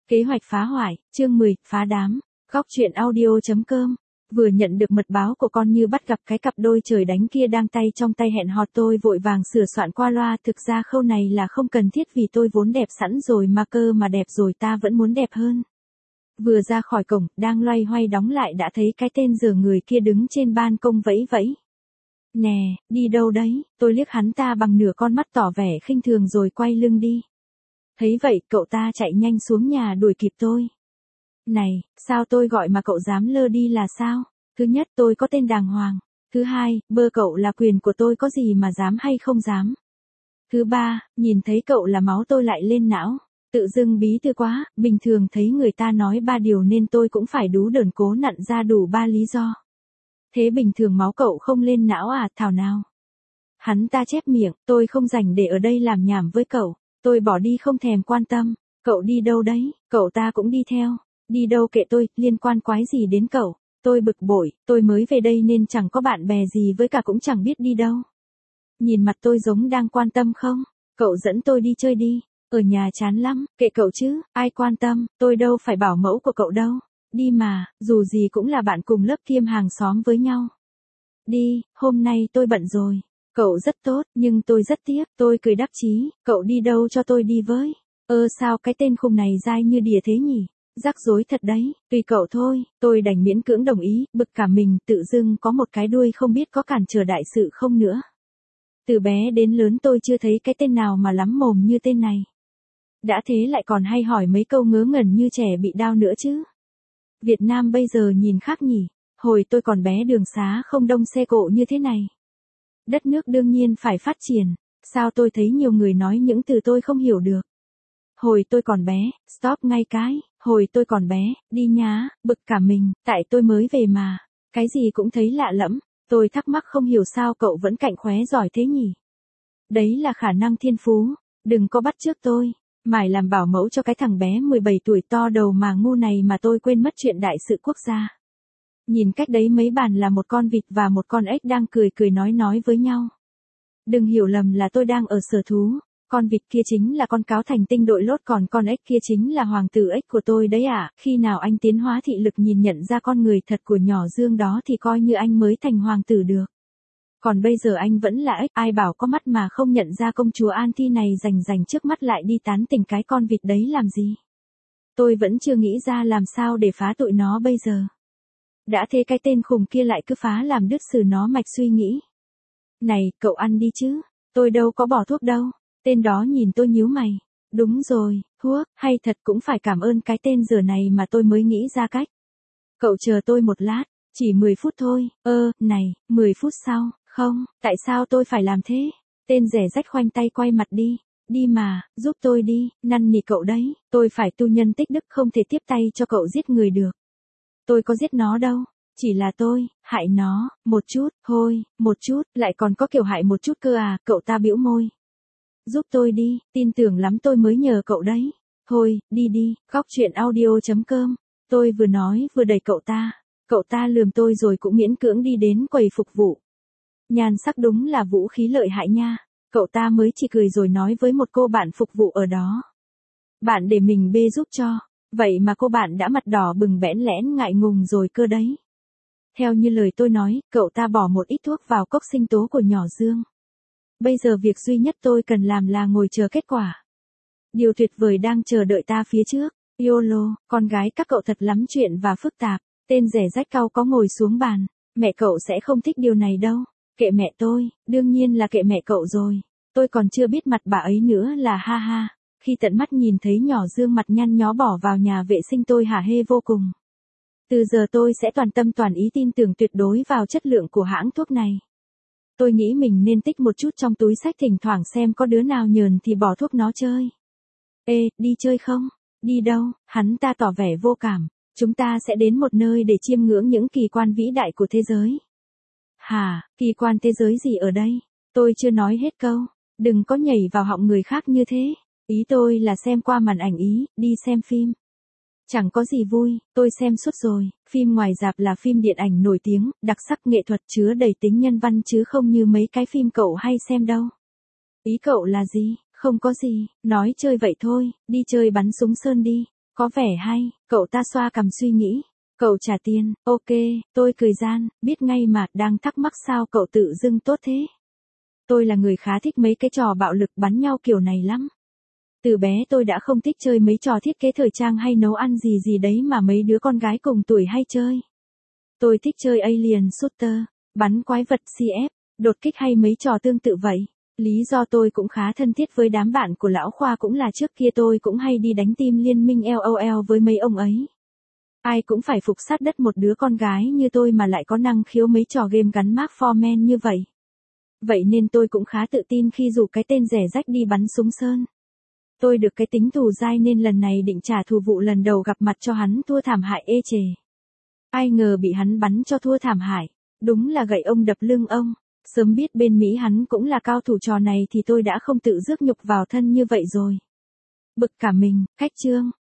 Kế hoạch phá hoại, chương 10, phá đám. Góc truyện audio.com. Vừa nhận được mật báo của con như bắt gặp cái cặp đôi trời đánh kia đang tay trong tay hẹn hò, tôi vội vàng sửa soạn qua loa, thực ra khâu này là không cần thiết vì tôi vốn đẹp sẵn rồi mà, cơ mà đẹp rồi ta vẫn muốn đẹp hơn. Vừa ra khỏi cổng, đang loay hoay đóng lại đã thấy cái tên dở người kia đứng trên ban công vẫy vẫy. Nè, đi đâu đấy? Tôi liếc hắn ta bằng nửa con mắt tỏ vẻ khinh thường rồi quay lưng đi. Thấy vậy, cậu ta chạy nhanh xuống nhà đuổi kịp tôi. Này, sao tôi gọi mà cậu dám lơ đi là sao? Thứ nhất, tôi có tên đàng hoàng. Thứ hai, bơ cậu là quyền của tôi, có gì mà dám hay không dám. Thứ ba, nhìn thấy cậu là máu tôi lại lên não. Tự dưng bí thư quá, bình thường thấy người ta nói 3 điều nên tôi cũng phải đú đờn cố nặn ra đủ 3 lý do. Thế bình thường máu cậu không lên não à, thảo nào? Hắn ta chép miệng, tôi không rảnh để ở đây làm nhảm với cậu. Tôi bỏ đi không thèm quan tâm. Cậu đi đâu đấy? Cậu ta cũng đi theo. Đi đâu kệ tôi, liên quan quái gì đến cậu? Tôi bực bội, tôi mới về đây nên chẳng có bạn bè gì, với cả cũng chẳng biết đi đâu. Nhìn mặt tôi giống đang quan tâm không? Cậu dẫn tôi đi chơi đi. Ở nhà chán lắm, kệ cậu chứ, ai quan tâm, tôi đâu phải bảo mẫu của cậu đâu. Đi mà, dù gì cũng là bạn cùng lớp kiêm hàng xóm với nhau. Đi, hôm nay tôi bận rồi. Cậu rất tốt, nhưng tôi rất tiếc, tôi cười đắc chí, cậu đi đâu cho tôi đi với. Sao cái tên khùng này dai như đỉa thế nhỉ? Rắc rối thật đấy, tùy cậu thôi, tôi đành miễn cưỡng đồng ý, bực cả mình, tự dưng có một cái đuôi không biết có cản trở đại sự không nữa. Từ bé đến lớn tôi chưa thấy cái tên nào mà lắm mồm như tên này. Đã thế lại còn hay hỏi mấy câu ngớ ngẩn như trẻ bị đau nữa chứ. Việt Nam bây giờ nhìn khác nhỉ, hồi tôi còn bé đường xá không đông xe cộ như thế này. Đất nước đương nhiên phải phát triển, sao tôi thấy nhiều người nói những từ tôi không hiểu được. Hồi tôi còn bé, stop ngay cái, hồi tôi còn bé, đi nhá, bực cả mình, tại tôi mới về mà, cái gì cũng thấy lạ lẫm, tôi thắc mắc không hiểu sao cậu vẫn cạnh khóe giỏi thế nhỉ. Đấy là khả năng thiên phú, đừng có bắt chước tôi, mải làm bảo mẫu cho cái thằng bé 17 tuổi to đầu mà ngu này mà tôi quên mất chuyện đại sự quốc gia. Nhìn cách đấy mấy bàn là một con vịt và một con ếch đang cười cười nói với nhau. Đừng hiểu lầm là tôi đang ở sở thú, con vịt kia chính là con cáo thành tinh đội lốt, còn con ếch kia chính là hoàng tử ếch của tôi đấy ạ. Khi nào anh tiến hóa thị lực nhìn nhận ra con người thật của nhỏ Dương đó thì coi như anh mới thành hoàng tử được. Còn bây giờ anh vẫn là ếch, ai bảo có mắt mà không nhận ra công chúa An Thi này rành trước mắt lại đi tán tỉnh cái con vịt đấy làm gì. Tôi vẫn chưa nghĩ ra làm sao để phá tụi nó bây giờ. Đã thế cái tên khùng kia lại cứ phá làm đứt xử nó mạch suy nghĩ. Này, cậu ăn đi chứ, tôi đâu có bỏ thuốc đâu. Tên đó nhìn tôi nhíu mày. Đúng rồi, thuốc, hay thật cũng phải cảm ơn cái tên dở này mà tôi mới nghĩ ra cách. Cậu chờ tôi một lát, chỉ 10 phút thôi. Này, 10 phút sau, không, tại sao tôi phải làm thế? Tên rẻ rách khoanh tay quay mặt đi. Đi mà, giúp tôi đi, năn nỉ cậu đấy, tôi phải tu nhân tích đức, không thể tiếp tay cho cậu giết người được. Tôi có giết nó đâu, chỉ là tôi, hại nó, một chút, thôi, một chút, lại còn có kiểu hại một chút cơ à, cậu ta bĩu môi. Giúp tôi đi, tin tưởng lắm tôi mới nhờ cậu đấy. Thôi, đi, góc truyện audio.com. Tôi vừa nói vừa đẩy cậu ta lườm tôi rồi cũng miễn cưỡng đi đến quầy phục vụ. Nhan sắc đúng là vũ khí lợi hại nha. Cậu ta mới chỉ cười rồi nói với một cô bạn phục vụ ở đó. Bạn để mình bê giúp cho. Vậy mà cô bạn đã mặt đỏ bừng bẽn lẽn ngại ngùng rồi cơ đấy. Theo như lời tôi nói, cậu ta bỏ một ít thuốc vào cốc sinh tố của nhỏ Dương. Bây giờ việc duy nhất tôi cần làm là ngồi chờ kết quả. Điều tuyệt vời đang chờ đợi ta phía trước. YOLO, con gái các cậu thật lắm chuyện và phức tạp. Tên rẻ rách cau có ngồi xuống bàn. Mẹ cậu sẽ không thích điều này đâu. Kệ mẹ tôi, đương nhiên là kệ mẹ cậu rồi. Tôi còn chưa biết mặt bà ấy nữa là ha ha. Khi tận mắt nhìn thấy nhỏ Dương mặt nhăn nhó bỏ vào nhà vệ sinh tôi hả hê vô cùng. Từ giờ tôi sẽ toàn tâm toàn ý tin tưởng tuyệt đối vào chất lượng của hãng thuốc này. Tôi nghĩ mình nên tích một chút trong túi xách, thỉnh thoảng xem có đứa nào nhờn thì bỏ thuốc nó chơi. Ê, đi chơi không? Đi đâu? Hắn ta tỏ vẻ vô cảm. Chúng ta sẽ đến một nơi để chiêm ngưỡng những kỳ quan vĩ đại của thế giới. Hả, kỳ quan thế giới gì ở đây? Tôi chưa nói hết câu. Đừng có nhảy vào họng người khác như thế. Ý tôi là xem qua màn ảnh ý, đi xem phim. Chẳng có gì vui, tôi xem suốt rồi, phim ngoài rạp là phim điện ảnh nổi tiếng, đặc sắc nghệ thuật chứa đầy tính nhân văn chứ không như mấy cái phim cậu hay xem đâu. Ý cậu là gì? Không có gì, nói chơi vậy thôi, đi chơi bắn súng sơn đi. Có vẻ hay, cậu ta xoa cằm suy nghĩ. Cậu trả tiền, ok, tôi cười gian, biết ngay mà, đang thắc mắc sao cậu tự dưng tốt thế. Tôi là người khá thích mấy cái trò bạo lực bắn nhau kiểu này lắm. Từ bé tôi đã không thích chơi mấy trò thiết kế thời trang hay nấu ăn gì gì đấy mà mấy đứa con gái cùng tuổi hay chơi. Tôi thích chơi Alien Shooter, bắn quái vật CF, đột kích hay mấy trò tương tự vậy. Lý do tôi cũng khá thân thiết với đám bạn của lão Khoa cũng là trước kia tôi cũng hay đi đánh team liên minh LOL với mấy ông ấy. Ai cũng phải phục sát đất một đứa con gái như tôi mà lại có năng khiếu mấy trò game gắn mác for men như vậy. Vậy nên tôi cũng khá tự tin khi rủ cái tên rẻ rách đi bắn súng sơn. Tôi được cái tính thù dai nên lần này định trả thù vụ lần đầu gặp mặt cho hắn thua thảm hại ê chề. Ai ngờ bị hắn bắn cho thua thảm hại, đúng là gậy ông đập lưng ông. Sớm biết bên Mỹ hắn cũng là cao thủ trò này thì tôi đã không tự rước nhục vào thân như vậy rồi. Bực cả mình, khách trương.